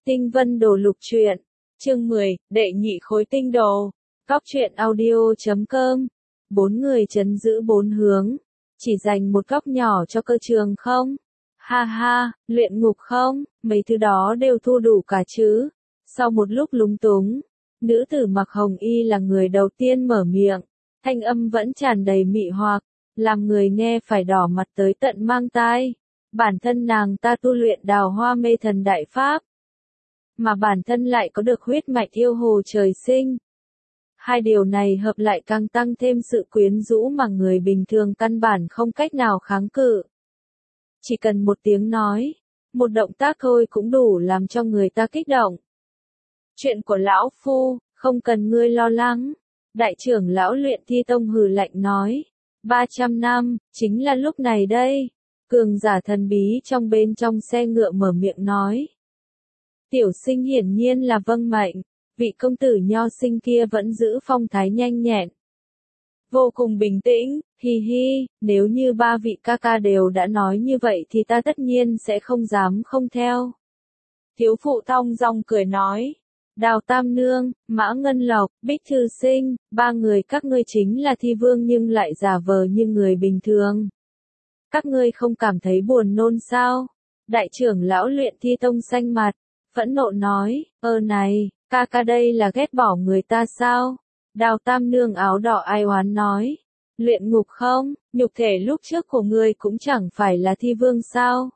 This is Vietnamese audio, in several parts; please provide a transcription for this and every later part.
Tinh Vân Đồ Lục Truyện, chương 10, đệ nhị khối tinh đồ. Góc truyện audio.com. 4 người trấn giữ 4 hướng, chỉ dành một góc nhỏ cho cơ trường không? Ha ha, luyện ngục không, mấy thứ đó đều thu đủ cả chứ. Sau một lúc lúng túng, nữ tử mặc hồng y là người đầu tiên mở miệng, thanh âm vẫn tràn đầy mị hoặc, làm người nghe phải đỏ mặt tới tận mang tai. Bản thân nàng ta tu luyện Đào Hoa Mê Thần Đại Pháp, mà bản thân lại có được huyết mạch yêu hồ trời sinh. Hai điều này hợp lại càng tăng thêm sự quyến rũ mà người bình thường căn bản không cách nào kháng cự. Chỉ cần một tiếng nói, một động tác thôi cũng đủ làm cho người ta kích động. Chuyện của lão phu, không cần ngươi lo lắng. Đại trưởng lão Luyện Thi Tông hừ lạnh nói. 300 năm, chính là lúc này đây. Cường giả thần bí trong bên trong xe ngựa mở miệng nói. Tiểu sinh hiển nhiên là vâng mệnh, vị công tử nho sinh kia vẫn giữ phong thái nhanh nhẹn. Vô cùng bình tĩnh, hi hi, nếu như ba vị ca ca đều đã nói như vậy thì ta tất nhiên sẽ không dám không theo. Thiếu phụ thong dong cười nói. Đào Tam Nương, Mã Ngân Lộc, Bích Thư Sinh, ba người các ngươi chính là thi vương nhưng lại giả vờ như người bình thường. Các ngươi không cảm thấy buồn nôn sao? Đại trưởng lão Luyện Thi Tông xanh mặt, phẫn nộ nói, này, ca ca đây là ghét bỏ người ta sao? Đào Tam Nương áo đỏ ai oán nói, luyện ngục không, nhục thể lúc trước của ngươi cũng chẳng phải là thi vương sao?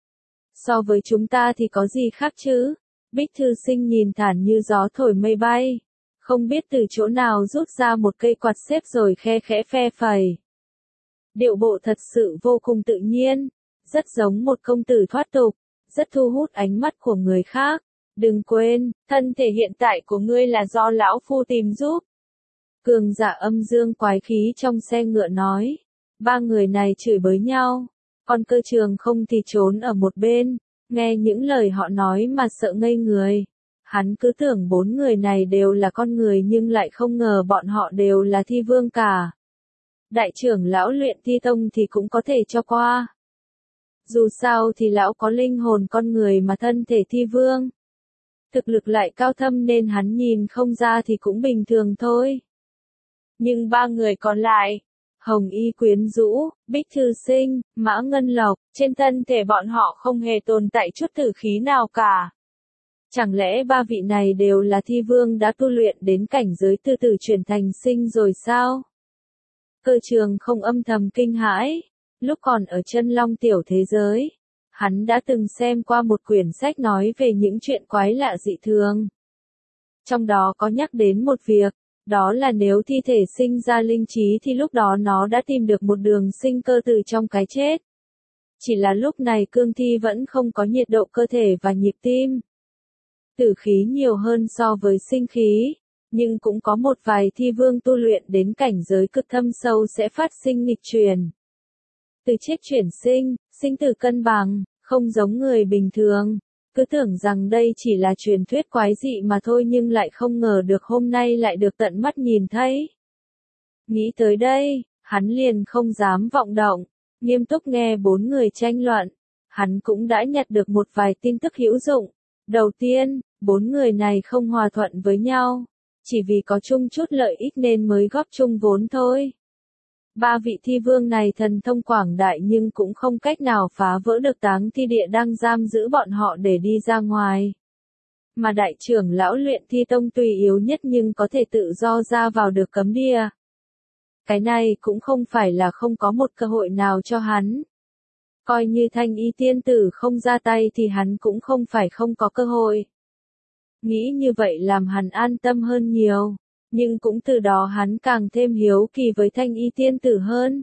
So với chúng ta thì có gì khác chứ? Bích Thư Sinh nhìn thản như gió thổi mây bay, không biết từ chỗ nào rút ra một cây quạt xếp rồi khe khẽ phe phẩy. Điệu bộ thật sự vô cùng tự nhiên, rất giống một công tử thoát tục, rất thu hút ánh mắt của người khác. Đừng quên, thân thể hiện tại của ngươi là do lão phu tìm giúp. Cường giả âm dương quái khí trong xe ngựa nói. Ba người này chửi bới nhau, còn cơ trường không thì trốn ở một bên, nghe những lời họ nói mà sợ ngây người. Hắn cứ tưởng 4 người này đều là con người nhưng lại không ngờ bọn họ đều là thi vương cả. Đại trưởng lão Luyện Thi Tông thì cũng có thể cho qua. Dù sao thì lão có linh hồn con người mà thân thể thi vương. Thực lực lại cao thâm nên hắn nhìn không ra thì cũng bình thường thôi. Nhưng ba người còn lại, Hồng Y quyến rũ, Bích Thư Sinh, Mã Ngân Lộc, trên thân thể bọn họ không hề tồn tại chút tử khí nào cả. Chẳng lẽ ba vị này đều là thi vương đã tu luyện đến cảnh giới từ từ chuyển thành sinh rồi sao? Cơ trường không âm thầm kinh hãi. Lúc còn ở Chân Long tiểu thế giới, hắn đã từng xem qua một quyển sách nói về những chuyện quái lạ dị thường. Trong đó có nhắc đến một việc, đó là nếu thi thể sinh ra linh trí thì lúc đó nó đã tìm được một đường sinh cơ từ trong cái chết. Chỉ là lúc này cương thi vẫn không có nhiệt độ cơ thể và nhịp tim. Tử khí nhiều hơn so với sinh khí, nhưng cũng có một vài thi vương tu luyện đến cảnh giới cực thâm sâu sẽ phát sinh nghịch chuyển. Từ chết chuyển sinh, sinh tử cân bằng, không giống người bình thường. Cứ tưởng rằng đây chỉ là truyền thuyết quái dị mà thôi nhưng lại không ngờ được hôm nay lại được tận mắt nhìn thấy. Nghĩ tới đây, hắn liền không dám vọng động, nghiêm túc nghe 4 người tranh luận. Hắn cũng đã nhặt được một vài tin tức hữu dụng. Đầu tiên, 4 người này không hòa thuận với nhau, chỉ vì có chung chút lợi ích nên mới góp chung vốn thôi. Ba vị thi vương này thần thông quảng đại nhưng cũng không cách nào phá vỡ được táng thi địa đang giam giữ bọn họ để đi ra ngoài. Mà đại trưởng lão Luyện Thi Tông tuy yếu nhất nhưng có thể tự do ra vào được cấm địa. Cái này cũng không phải là không có một cơ hội nào cho hắn. Coi như Thanh Y tiên tử không ra tay thì hắn cũng không phải không có cơ hội. Nghĩ như vậy làm hắn an tâm hơn nhiều. Nhưng cũng từ đó hắn càng thêm hiếu kỳ với Thanh Y tiên tử hơn.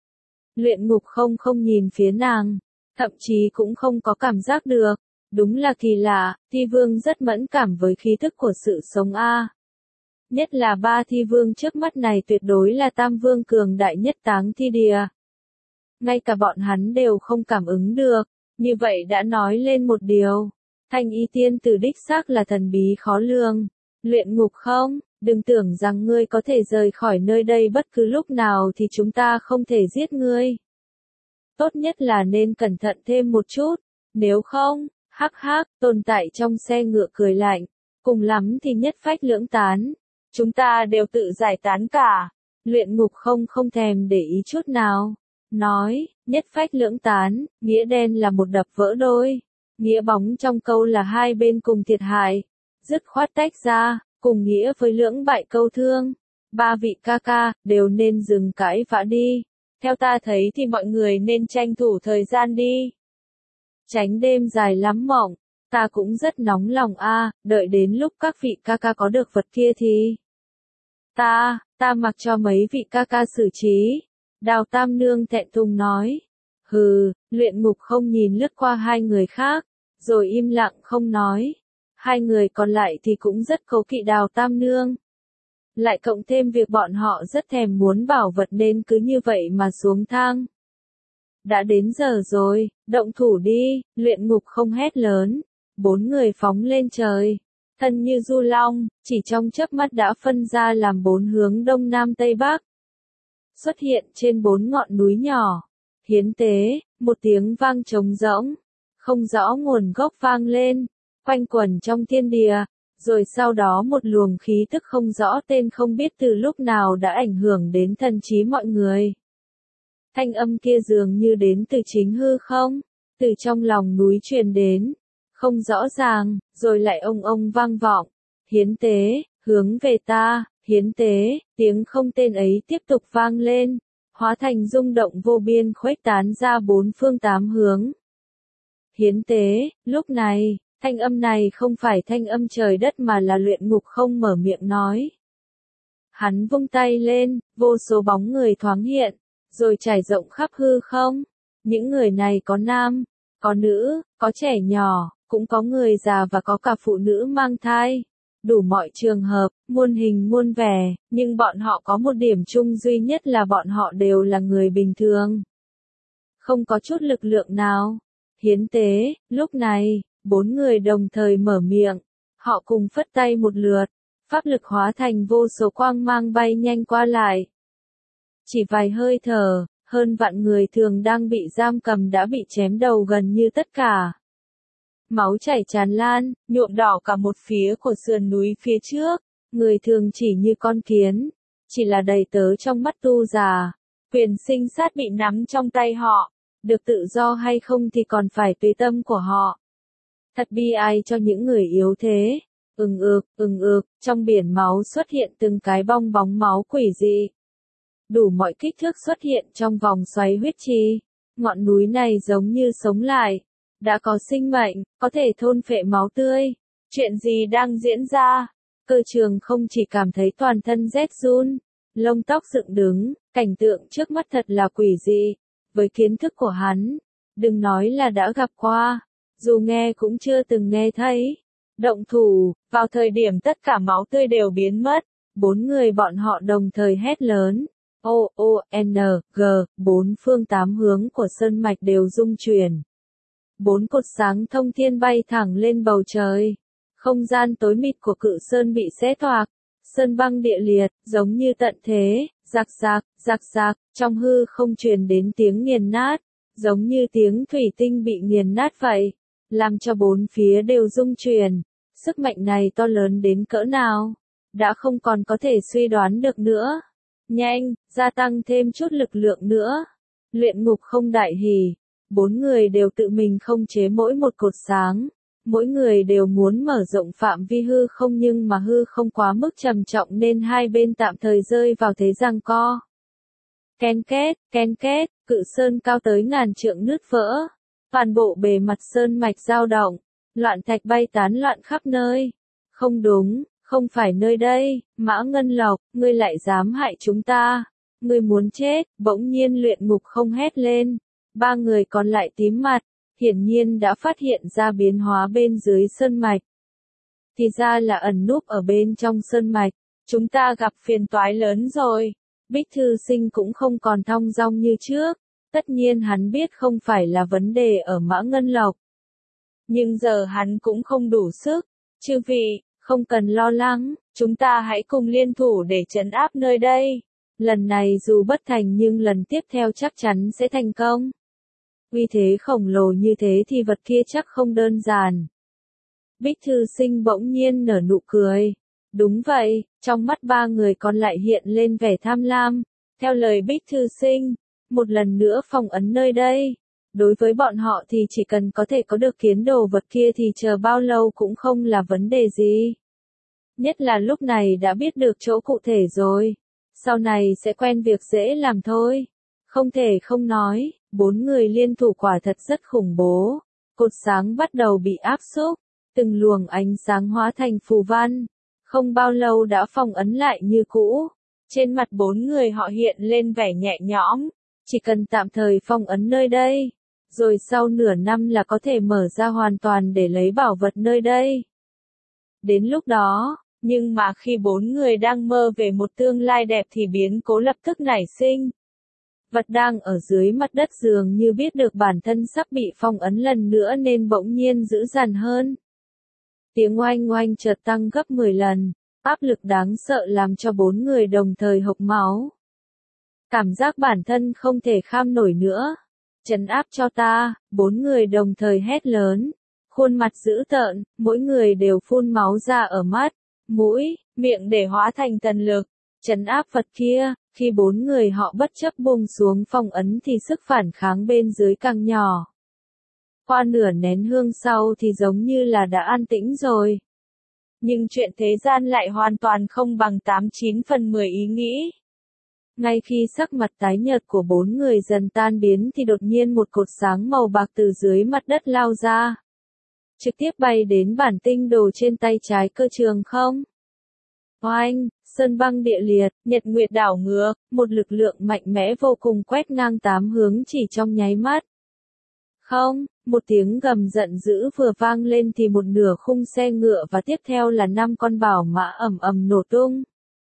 Luyện ngục không nhìn phía nàng, thậm chí cũng không có cảm giác được. Đúng là kỳ lạ, thi vương rất mẫn cảm với khí thức của sự sống a. Nhất là ba thi vương trước mắt này tuyệt đối là tam vương cường đại nhất táng thi địa. Ngay cả bọn hắn đều không cảm ứng được, như vậy đã nói lên một điều. Thanh Y tiên tử đích xác là thần bí khó lường. Luyện ngục không? Đừng tưởng rằng ngươi có thể rời khỏi nơi đây bất cứ lúc nào thì chúng ta không thể giết ngươi. Tốt nhất là nên cẩn thận thêm một chút, nếu không, Hắc hắc, tồn tại trong xe ngựa cười lạnh, cùng lắm thì nhất phách lưỡng tán. Chúng ta đều tự giải tán cả. Luyện ngục không thèm để ý chút nào. Nói, nhất phách lưỡng tán, nghĩa đen là một đập vỡ đôi. Nghĩa bóng trong câu là hai bên cùng thiệt hại. Dứt khoát tách ra, cùng nghĩa với lưỡng bại câu thương. Ba vị ca ca, đều nên dừng cãi vã đi. Theo ta thấy thì mọi người nên tranh thủ thời gian đi. Tránh đêm dài lắm mộng. Ta cũng rất nóng lòng đợi đến lúc các vị ca ca có được vật kia thì. Ta mặc cho mấy vị ca ca xử trí. Đào Tam Nương thẹn thùng nói. Hừ, Luyện Ngục không nhìn lướt qua hai người khác, rồi im lặng không nói. Hai người còn lại thì cũng rất cố kỵ Đào Tam Nương. Lại cộng thêm việc bọn họ rất thèm muốn bảo vật nên cứ như vậy mà xuống thang. Đã đến giờ rồi, động thủ đi, Luyện Ngục không hét lớn. Bốn người phóng lên trời. Thân như du long, chỉ trong chớp mắt đã phân ra làm bốn hướng đông nam tây bắc. Xuất hiện trên bốn ngọn núi nhỏ. Hiến tế, một tiếng vang trống rỗng. Không rõ nguồn gốc vang lên. Quanh quẩn trong thiên địa. Rồi sau đó một luồng khí tức không rõ tên không biết từ lúc nào đã ảnh hưởng đến thần trí mọi người. Thanh âm kia dường như đến từ chính hư không, từ trong lòng núi truyền đến, không rõ ràng, rồi lại ông vang vọng. Hiến tế, hướng về ta, hiến tế, tiếng không tên ấy tiếp tục vang lên, hóa thành rung động vô biên khuếch tán ra bốn phương tám hướng. Hiến tế, lúc này, thanh âm này không phải thanh âm trời đất mà là Luyện Ngục không mở miệng nói. Hắn vung tay lên, vô số bóng người thoáng hiện, rồi trải rộng khắp hư không. Những người này có nam, có nữ, có trẻ nhỏ, cũng có người già và có cả phụ nữ mang thai. Đủ mọi trường hợp, muôn hình muôn vẻ, nhưng bọn họ có một điểm chung duy nhất là bọn họ đều là người bình thường. Không có chút lực lượng nào. Hiến tế, lúc này, bốn người đồng thời mở miệng. Họ cùng phất tay một lượt, pháp lực hóa thành vô số quang mang bay nhanh qua lại. Chỉ vài hơi thở, hơn vạn người thường đang bị giam cầm đã bị chém đầu gần như tất cả. Máu chảy tràn lan, nhuộm đỏ cả một phía của sườn núi phía trước, người thường chỉ như con kiến, chỉ là đầy tớ trong mắt tu già. Quyền sinh sát bị nắm trong tay họ, được tự do hay không thì còn phải tùy tâm của họ. Thật bi ai cho những người yếu thế. Trong biển máu xuất hiện từng cái bong bóng máu quỷ dị. Đủ mọi kích thước xuất hiện trong vòng xoáy huyết chi. Ngọn núi này giống như sống lại. Đã có sinh mệnh, có thể thôn phệ máu tươi. Chuyện gì đang diễn ra? Cơ trường không chỉ cảm thấy toàn thân rét run, lông tóc dựng đứng, cảnh tượng trước mắt thật là quỷ dị. Với kiến thức của hắn, đừng nói là đã gặp qua, dù nghe cũng chưa từng nghe thấy. Động thủ, vào thời điểm tất cả máu tươi đều biến mất, bốn người bọn họ đồng thời hét lớn. O-O-N-G, bốn phương tám hướng của sơn mạch đều rung chuyển. Bốn cột sáng thông thiên bay thẳng lên bầu trời. Không gian tối mịt của cự sơn bị xé toạc. Sơn băng địa liệt, giống như tận thế, rạc rạc, trong hư không truyền đến tiếng nghiền nát, giống như tiếng thủy tinh bị nghiền nát vậy, làm cho bốn phía đều rung chuyển. Sức mạnh này to lớn đến cỡ nào, đã không còn có thể suy đoán được nữa. Nhanh, gia tăng thêm chút lực lượng nữa. Luyện Ngục không đại hỉ. Bốn người đều tự mình không chế mỗi một cột sáng. Mỗi người đều muốn mở rộng phạm vi hư không nhưng mà hư không quá mức trầm trọng nên hai bên tạm thời rơi vào thế giằng co. Ken két, cự sơn cao tới ngàn trượng nứt vỡ. Toàn bộ bề mặt sơn mạch dao động. Loạn thạch bay tán loạn khắp nơi. Không đúng, không phải nơi đây, Mã Ngân Lộc, ngươi lại dám hại chúng ta. Ngươi muốn chết, bỗng nhiên Luyện Ngục không hét lên. Ba người còn lại tím mặt, hiển nhiên đã phát hiện ra biến hóa bên dưới sơn mạch. Thì ra là ẩn núp ở bên trong sơn mạch, chúng ta gặp phiền toái lớn rồi. Bích Thư Sinh cũng không còn thong dong như trước, tất nhiên hắn biết không phải là vấn đề ở Mã Ngân Lộc. Nhưng giờ hắn cũng không đủ sức, chư vị, không cần lo lắng, chúng ta hãy cùng liên thủ để trấn áp nơi đây. Lần này dù bất thành nhưng lần tiếp theo chắc chắn sẽ thành công. Uy thế khổng lồ như thế thì vật kia chắc không đơn giản. Bích Thư Sinh bỗng nhiên nở nụ cười. Đúng vậy, trong mắt ba người còn lại hiện lên vẻ tham lam. Theo lời Bích Thư Sinh, một lần nữa phong ấn nơi đây. Đối với bọn họ thì chỉ cần có thể có được kiến đồ vật kia thì chờ bao lâu cũng không là vấn đề gì. Nhất là lúc này đã biết được chỗ cụ thể rồi. Sau này sẽ quen việc dễ làm thôi. Không thể không nói, bốn người liên thủ quả thật rất khủng bố. Cột sáng bắt đầu bị áp xúc, từng luồng ánh sáng hóa thành phù văn. Không bao lâu đã phong ấn lại như cũ. Trên mặt bốn người họ hiện lên vẻ nhẹ nhõm. Chỉ cần tạm thời phong ấn nơi đây. Rồi sau nửa năm là có thể mở ra hoàn toàn để lấy bảo vật nơi đây. Đến lúc đó, nhưng mà khi bốn người đang mơ về một tương lai đẹp thì biến cố lập tức nảy sinh. Vật đang ở dưới mặt đất dường như biết được bản thân sắp bị phong ấn lần nữa nên bỗng nhiên dữ dằn hơn. Tiếng oanh oanh chợt tăng gấp 10 lần, áp lực đáng sợ làm cho bốn người đồng thời hộc máu. Cảm giác bản thân không thể kham nổi nữa. Trấn áp cho ta, bốn người đồng thời hét lớn. Khuôn mặt dữ tợn, mỗi người đều phun máu ra ở mắt, mũi, miệng để hóa thành thần lực. Trấn áp vật kia, khi bốn người họ bất chấp buông xuống phong ấn thì sức phản kháng bên dưới càng nhỏ. Qua nửa nén hương sau thì giống như là đã an tĩnh rồi. Nhưng chuyện thế gian lại hoàn toàn không bằng 89 phần 10 ý nghĩ. Ngay khi sắc mặt tái nhợt của bốn người dần tan biến thì đột nhiên một cột sáng màu bạc từ dưới mặt đất lao ra. Trực tiếp bay đến bản tinh đồ trên tay trái Cơ Trường Không. Oanh, sơn băng địa liệt, nhật nguyệt đảo ngược, một lực lượng mạnh mẽ vô cùng quét ngang 8 hướng chỉ trong nháy mắt. Không, một tiếng gầm giận dữ vừa vang lên thì một nửa khung xe ngựa và tiếp theo là 5 con bảo mã ầm ầm nổ tung.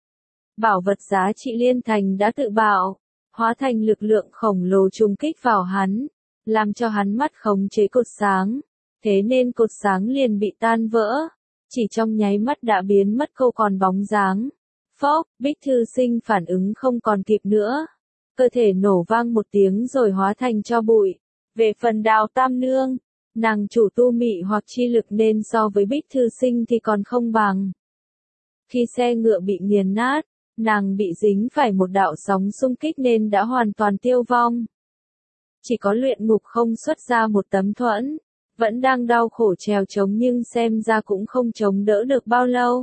Bảo vật giá trị liên thành đã tự bạo, hóa thành lực lượng khổng lồ trùng kích vào hắn, làm cho hắn mất khống chế cột sáng, thế nên cột sáng liền bị tan vỡ, chỉ trong nháy mắt đã biến mất không còn bóng dáng. Phốc, Bích Thư Sinh phản ứng không còn kịp nữa, cơ thể nổ vang một tiếng rồi hóa thành tro bụi. Về phần Đào Tam Nương, nàng chủ tu mị hoặc chi lực nên so với Bích Thư Sinh thì còn không bằng. Khi xe ngựa bị nghiền nát, nàng bị dính phải một đạo sóng xung kích nên đã hoàn toàn tiêu vong. Chỉ có Luyện Ngục Không xuất ra một tấm thuẫn, vẫn đang đau khổ trèo trống nhưng xem ra cũng không chống đỡ được bao lâu.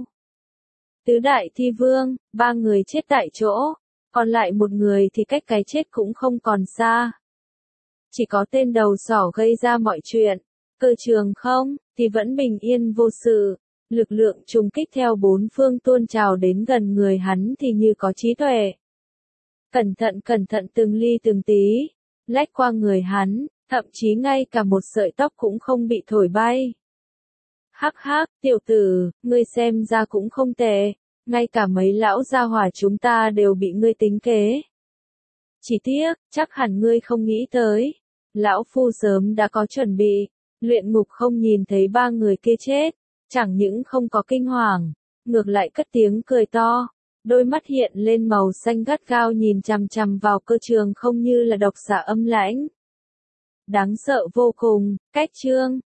Tứ Đại Thi Vương, 3 người chết tại chỗ, còn lại một người thì cách cái chết cũng không còn xa. Chỉ có tên đầu sỏ gây ra mọi chuyện, Cơ Trường Không, thì vẫn bình yên vô sự. Lực lượng trùng kích theo bốn phương tuôn trào đến gần người hắn thì như có trí tuệ. Cẩn thận từng ly từng tí, lách qua người hắn, thậm chí ngay cả một sợi tóc cũng không bị thổi bay. Hắc hắc, tiểu tử, ngươi xem ra cũng không tệ, ngay cả mấy lão gia hỏa chúng ta đều bị ngươi tính kế. Chỉ tiếc, chắc hẳn ngươi không nghĩ tới. Lão phu sớm đã có chuẩn bị, Luyện Ngục Không nhìn thấy 3 người kia chết. Chẳng những không có kinh hoàng, ngược lại cất tiếng cười to, đôi mắt hiện lên màu xanh gắt gao nhìn chằm chằm vào Cơ Trường Không như là độc xà âm lãnh. Đáng sợ vô cùng, cách chương.